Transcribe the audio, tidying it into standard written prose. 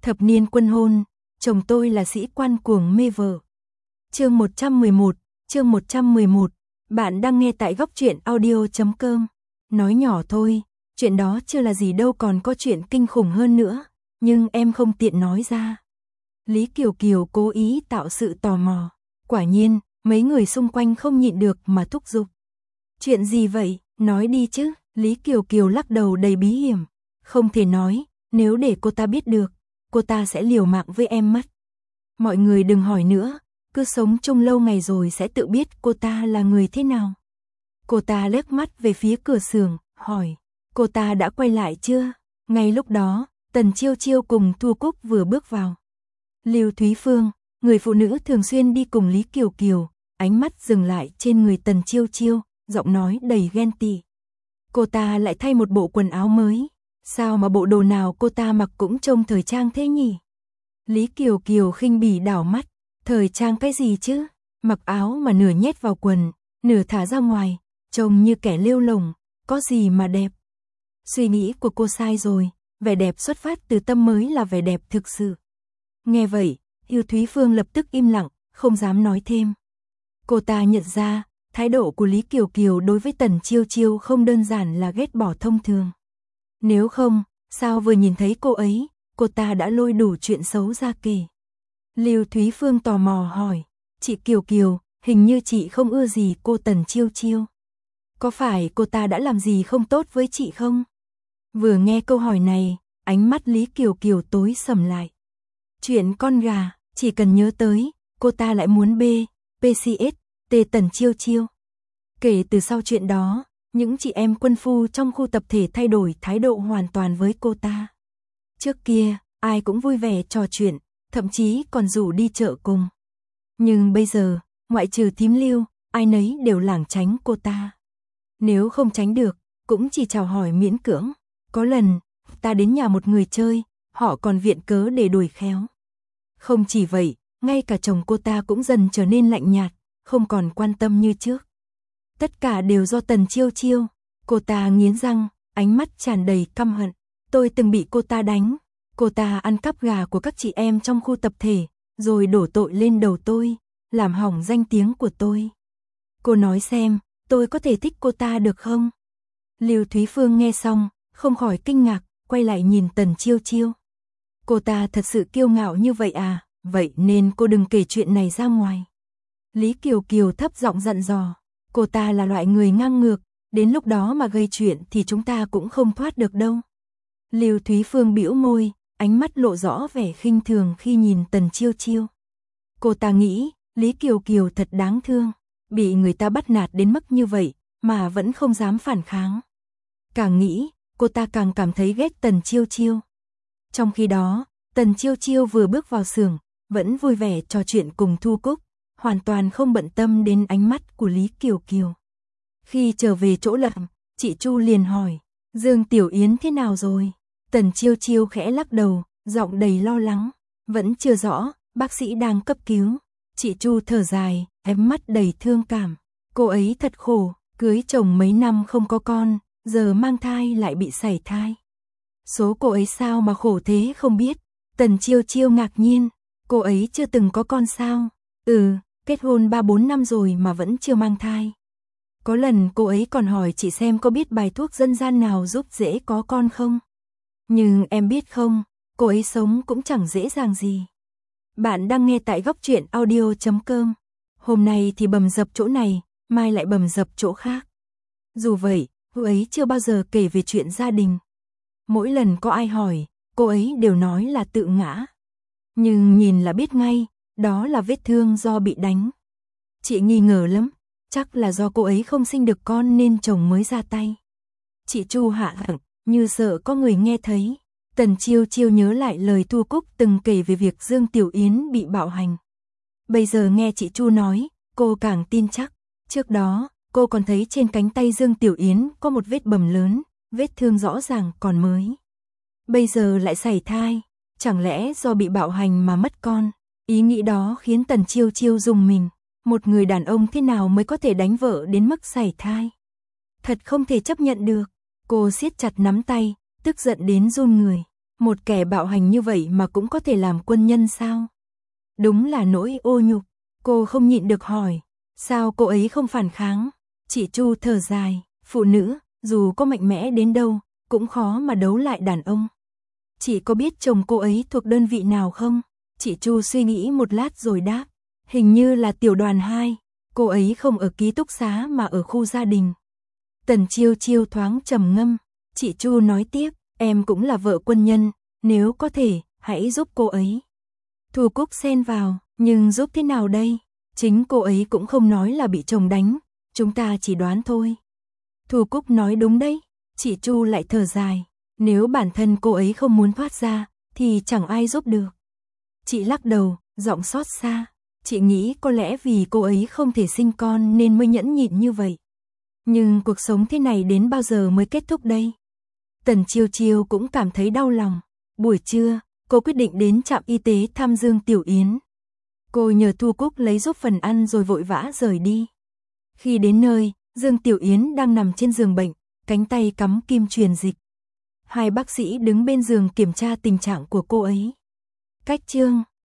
Thập niên quân hôn, chồng tôi là sĩ quan cuồng mê vợ. Chương 111, bạn đang nghe tại góc truyện audio.com. Nói nhỏ thôi, chuyện đó chưa là gì đâu, còn có chuyện kinh khủng hơn nữa, nhưng em không tiện nói ra. Lý Kiều Kiều cố ý tạo sự tò mò. Quả nhiên, mấy người xung quanh không nhịn được mà thúc giục. Chuyện gì vậy, nói đi chứ. Lý Kiều Kiều lắc đầu đầy bí hiểm. Không thể nói, nếu để cô ta biết được, cô ta sẽ liều mạng với em mất. Mọi người đừng hỏi nữa, cứ sống chung lâu ngày rồi sẽ tự biết cô ta là người thế nào. Cô ta liếc mắt về phía cửa xưởng, hỏi, cô ta đã quay lại chưa? Ngay lúc đó, Tần Chiêu Chiêu cùng Thu Cúc vừa bước vào. Lưu Thúy Phương, người phụ nữ thường xuyên đi cùng Lý Kiều Kiều, ánh mắt dừng lại trên người Tần Chiêu Chiêu, giọng nói đầy ghen tị. Cô ta lại thay một bộ quần áo mới, sao mà bộ đồ nào cô ta mặc cũng trông thời trang thế nhỉ? Lý Kiều Kiều khinh bỉ đảo mắt, thời trang cái gì chứ? Mặc áo mà nửa nhét vào quần, nửa thả ra ngoài, trông như kẻ lêu lổng, có gì mà đẹp. Suy nghĩ của cô sai rồi, vẻ đẹp xuất phát từ tâm mới là vẻ đẹp thực sự. Nghe vậy, Lưu Thúy Phương lập tức im lặng, không dám nói thêm. Cô ta nhận ra, thái độ của Lý Kiều Kiều đối với Tần Chiêu Chiêu không đơn giản là ghét bỏ thông thường. Nếu không, sao vừa nhìn thấy cô ấy, cô ta đã lôi đủ chuyện xấu ra kể. Lưu Thúy Phương tò mò hỏi, chị Kiều Kiều, hình như chị không ưa gì cô Tần Chiêu Chiêu. Có phải cô ta đã làm gì không tốt với chị không? Vừa nghe câu hỏi này, ánh mắt Lý Kiều Kiều tối sầm lại. Chuyện con gà, chỉ cần nhớ tới, cô ta lại muốn PCS, Tần Chiêu Chiêu. Kể từ sau chuyện đó, những chị em quân phu trong khu tập thể thay đổi thái độ hoàn toàn với cô ta. Trước kia, ai cũng vui vẻ trò chuyện, thậm chí còn rủ đi chợ cùng. Nhưng bây giờ, ngoại trừ thím Lưu, ai nấy đều lảng tránh cô ta. Nếu không tránh được, cũng chỉ chào hỏi miễn cưỡng. Có lần, ta đến nhà một người chơi, họ còn viện cớ để đuổi khéo. Không chỉ vậy, ngay cả chồng cô ta cũng dần trở nên lạnh nhạt, không còn quan tâm như trước. Tất cả đều do Tần Chiêu Chiêu. Cô ta nghiến răng, ánh mắt tràn đầy căm hận. Tôi từng bị cô ta đánh. Cô ta ăn cắp gà của các chị em trong khu tập thể, rồi đổ tội lên đầu tôi, làm hỏng danh tiếng của tôi. Cô nói xem, tôi có thể thích cô ta được không? Lưu Thúy Phương nghe xong, không khỏi kinh ngạc, quay lại nhìn Tần Chiêu Chiêu. Cô ta thật sự kiêu ngạo như vậy à, vậy nên cô đừng kể chuyện này ra ngoài. Lý Kiều Kiều thấp giọng dặn dò, cô ta là loại người ngang ngược, đến lúc đó mà gây chuyện thì chúng ta cũng không thoát được đâu. Lưu Thúy Phương bĩu môi, ánh mắt lộ rõ vẻ khinh thường khi nhìn Tần Chiêu Chiêu. Cô ta nghĩ, Lý Kiều Kiều thật đáng thương, bị người ta bắt nạt đến mức như vậy mà vẫn không dám phản kháng. Càng nghĩ, cô ta càng cảm thấy ghét Tần Chiêu Chiêu. Trong khi đó, Tần Chiêu Chiêu vừa bước vào xưởng, vẫn vui vẻ trò chuyện cùng Thu Cúc, hoàn toàn không bận tâm đến ánh mắt của Lý Kiều Kiều. Khi trở về chỗ làm, chị Chu liền hỏi, Dương Tiểu Yến thế nào rồi? Tần Chiêu Chiêu khẽ lắc đầu, giọng đầy lo lắng, vẫn chưa rõ, bác sĩ đang cấp cứu. Chị Chu thở dài, ánh mắt đầy thương cảm. Cô ấy thật khổ, cưới chồng mấy năm không có con, giờ mang thai lại bị sảy thai. Số cô ấy sao mà khổ thế không biết. Tần Chiêu Chiêu ngạc nhiên, cô ấy chưa từng có con sao? Kết hôn 3-4 năm rồi mà vẫn chưa mang thai. Có lần cô ấy còn hỏi chị xem có biết bài thuốc dân gian nào giúp dễ có con không? Nhưng em biết không, cô ấy sống cũng chẳng dễ dàng gì. Bạn đang nghe tại góc truyện audio.com. Hôm nay thì bầm dập chỗ này, mai lại bầm dập chỗ khác. Dù vậy, cô ấy chưa bao giờ kể về chuyện gia đình. Mỗi lần có ai hỏi, cô ấy đều nói là tự ngã. Nhưng nhìn là biết ngay, đó là vết thương do bị đánh. Chị nghi ngờ lắm, chắc là do cô ấy không sinh được con nên chồng mới ra tay. Chị Chu hạ hẳn, như sợ có người nghe thấy. Tần Chiêu Chiêu nhớ lại lời Thu Cúc từng kể về việc Dương Tiểu Yến bị bạo hành. Bây giờ nghe chị Chu nói, cô càng tin chắc. Trước đó, cô còn thấy trên cánh tay Dương Tiểu Yến có một vết bầm lớn, vết thương rõ ràng còn mới. Bây giờ lại sảy thai, chẳng lẽ do bị bạo hành mà mất con? Ý nghĩ đó khiến Tần Chiêu Chiêu rùng mình. Một người đàn ông thế nào mới có thể đánh vợ đến mức sảy thai? Thật không thể chấp nhận được. Cô siết chặt nắm tay, tức giận đến run người. Một kẻ bạo hành như vậy mà cũng có thể làm quân nhân sao? Đúng là nỗi ô nhục. Cô không nhịn được hỏi, sao cô ấy không phản kháng? Chị Chu thở dài, phụ nữ, dù có mạnh mẽ đến đâu, cũng khó mà đấu lại đàn ông. Chị có biết chồng cô ấy thuộc đơn vị nào không? Chị Chu suy nghĩ một lát rồi đáp, hình như là tiểu đoàn 2, cô ấy không ở ký túc xá mà ở khu gia đình. Tần Chiêu Chiêu thoáng trầm ngâm, chị Chu nói tiếp, em cũng là vợ quân nhân, nếu có thể, hãy giúp cô ấy. Thu Cúc xen vào, nhưng giúp thế nào đây? Chính cô ấy cũng không nói là bị chồng đánh, chúng ta chỉ đoán thôi. Thu Cúc nói đúng đấy, chị Chu lại thở dài, nếu bản thân cô ấy không muốn thoát ra, thì chẳng ai giúp được. Chị lắc đầu, giọng xót xa, chị nghĩ có lẽ vì cô ấy không thể sinh con nên mới nhẫn nhịn như vậy. Nhưng cuộc sống thế này đến bao giờ mới kết thúc đây? Tần Chiêu Chiêu cũng cảm thấy đau lòng. Buổi trưa, cô quyết định đến trạm y tế thăm Dương Tiểu Yến. Cô nhờ Thu Cúc lấy giúp phần ăn rồi vội vã rời đi. Khi đến nơi, Dương Tiểu Yến đang nằm trên giường bệnh, cánh tay cắm kim truyền dịch. Hai bác sĩ đứng bên giường kiểm tra tình trạng của cô ấy. Cách chương